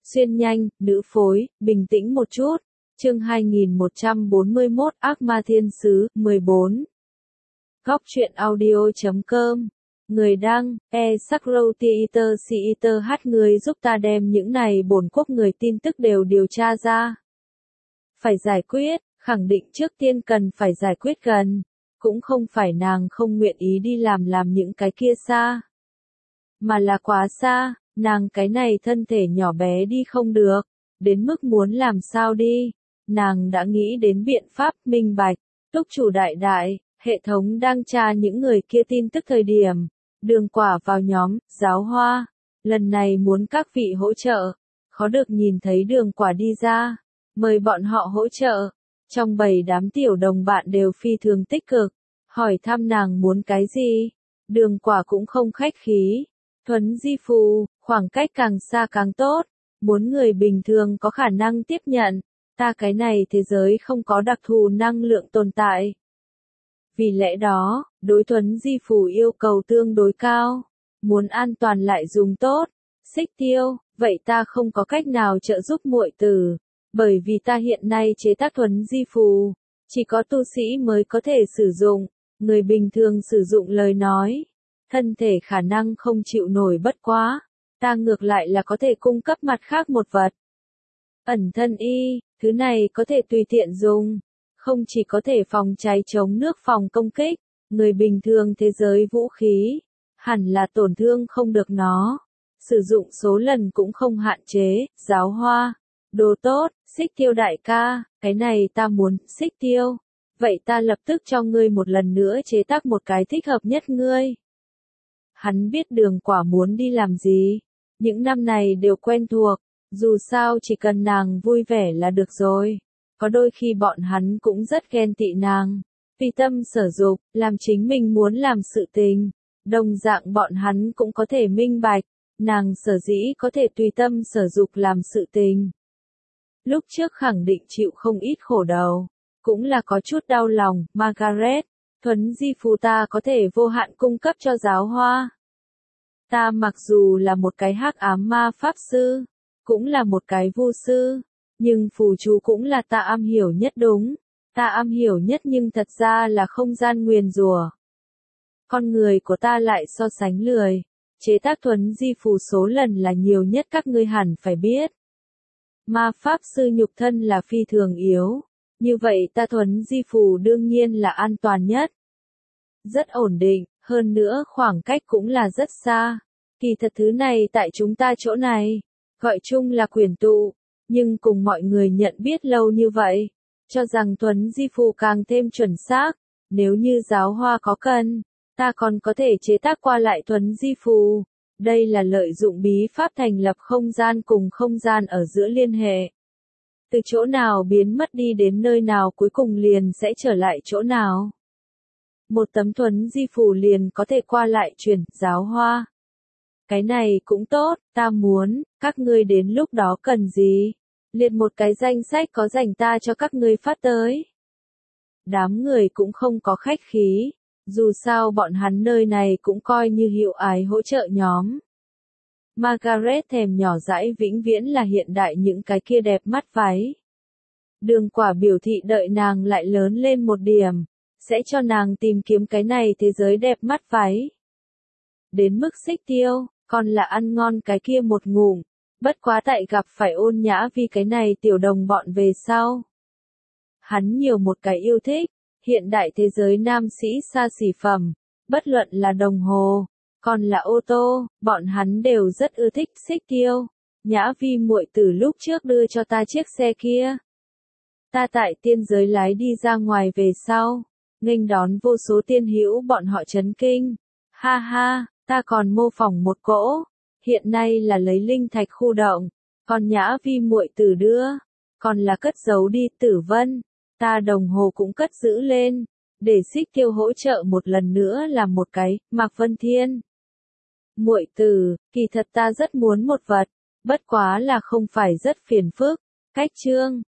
Xuyên nhanh, nữ phối, bình tĩnh một chút. Chương 2141 Ác ma thiên sứ, 14. Góc truyện audio.com. Người đăng, Sakrotiiter người giúp ta đem những này bổn quốc người tin tức đều điều tra ra. Phải giải quyết, khẳng định trước tiên cần phải giải quyết gần. Cũng không phải nàng không nguyện ý đi làm những cái kia xa. Mà là quá xa, nàng cái này thân thể nhỏ bé đi không được. Đến mức muốn làm sao đi. Nàng đã nghĩ đến biện pháp minh bạch. Túc chủ đại, hệ thống đang tra những người kia tin tức thời điểm. Đường Quả vào nhóm, giáo hoa. Lần này muốn các vị hỗ trợ. Khó được nhìn thấy Đường Quả đi ra. Mời bọn họ hỗ trợ. Trong bầy đám tiểu đồng bạn đều phi thường tích cực. Hỏi thăm nàng muốn cái gì. Đường Quả cũng không khách khí. Thuấn di phù, khoảng cách càng xa càng tốt. Muốn người bình thường có khả năng tiếp nhận. Ta cái này thế giới không có đặc thù năng lượng tồn tại. Vì lẽ đó, đối thuấn di phù yêu cầu tương đối cao. Muốn an toàn lại dùng tốt. Xích Tiêu, vậy ta không có cách nào trợ giúp muội tử. Bởi vì ta hiện nay chế tác thuấn di phù. Chỉ có tu sĩ mới có thể sử dụng. Người bình thường sử dụng lời nói. Thân thể khả năng không chịu nổi bất quá. Ta ngược lại là có thể cung cấp mặt khác một vật. Ẩn thân y, thứ này có thể tùy tiện dùng. Không chỉ có thể phòng cháy chống nước phòng công kích. Người bình thường thế giới vũ khí. Hẳn là tổn thương không được nó. Sử dụng số lần cũng không hạn chế, giáo hoa. Đồ tốt, Xích Tiêu đại ca, cái này ta muốn, Xích Tiêu. Vậy ta lập tức cho ngươi một lần nữa chế tác một cái thích hợp nhất ngươi. Hắn biết Đường Quả muốn đi làm gì. Những năm này đều quen thuộc, dù sao chỉ cần nàng vui vẻ là được rồi. Có đôi khi bọn hắn cũng rất ghen tị nàng. Vì tâm sở dục, làm chính mình muốn làm sự tình. Đồng dạng bọn hắn cũng có thể minh bạch. Nàng sở dĩ có thể tùy tâm sở dục làm sự tình. Lúc trước khẳng định chịu không ít khổ đầu. Cũng là có chút đau lòng, Margaret. Thuấn di phù ta có thể vô hạn cung cấp cho giáo hoa. Ta mặc dù là một cái hắc ám ma pháp sư, cũng là một cái vu sư, nhưng phù chú cũng là ta am hiểu nhất đúng. Ta am hiểu nhất nhưng thật ra là không gian nguyền rủa. Con người của ta lại so sánh lười. Chế tác thuấn di phù số lần là nhiều nhất các ngươi hẳn phải biết. Ma pháp sư nhục thân là phi thường yếu. Như vậy ta thuấn di phù đương nhiên là an toàn nhất. Rất ổn định, hơn nữa khoảng cách cũng là rất xa. Kỳ thật thứ này tại chúng ta chỗ này, gọi chung là quyển tụ, nhưng cùng mọi người nhận biết lâu như vậy, cho rằng thuấn di phù càng thêm chuẩn xác. Nếu như giáo hoa có cần, ta còn có thể chế tác qua lại thuấn di phù. Đây là lợi dụng bí pháp thành lập không gian cùng không gian ở giữa liên hệ. Từ chỗ nào biến mất đi đến nơi nào cuối cùng liền sẽ trở lại chỗ nào. Một tấm thuấn di phù liền có thể qua lại chuyển, giáo hoa. Cái này cũng tốt, ta muốn, các ngươi đến lúc đó cần gì? Liệt một cái danh sách có dành ta cho các ngươi phát tới. Đám người cũng không có khách khí. Dù sao bọn hắn nơi này cũng coi như hiệu ái hỗ trợ nhóm. Margaret thèm nhỏ dãi vĩnh viễn là hiện đại những cái kia đẹp mắt váy. Đường Quả biểu thị đợi nàng lại lớn lên một điểm, sẽ cho nàng tìm kiếm cái này thế giới đẹp mắt váy. Đến mức Xích Tiêu, còn là ăn ngon cái kia một ngụm, bất quá tại gặp phải Ôn Nhã vì cái này tiểu đồng bọn về sau. Hắn nhiều một cái yêu thích. Hiện đại thế giới nam sĩ xa xỉ phẩm, bất luận là đồng hồ, còn là ô tô, bọn hắn đều rất ưa thích Xích Tiêu. Nhã Vi muội từ lúc trước đưa cho ta chiếc xe kia. Ta tại tiên giới lái đi ra ngoài về sau, nghênh đón vô số tiên hữu bọn họ chấn kinh. Ha ha, ta còn mô phỏng một cỗ, hiện nay là lấy linh thạch khu động, còn Nhã Vi muội từ đưa, còn là cất giấu đi Tử Vân. Ta đồng hồ cũng cất giữ lên, để Xích Tiêu hỗ trợ một lần nữa làm một cái, Mạc Vân Thiên. Muội tử, kỳ thật ta rất muốn một vật, bất quá là không phải rất phiền phức. Cách chương,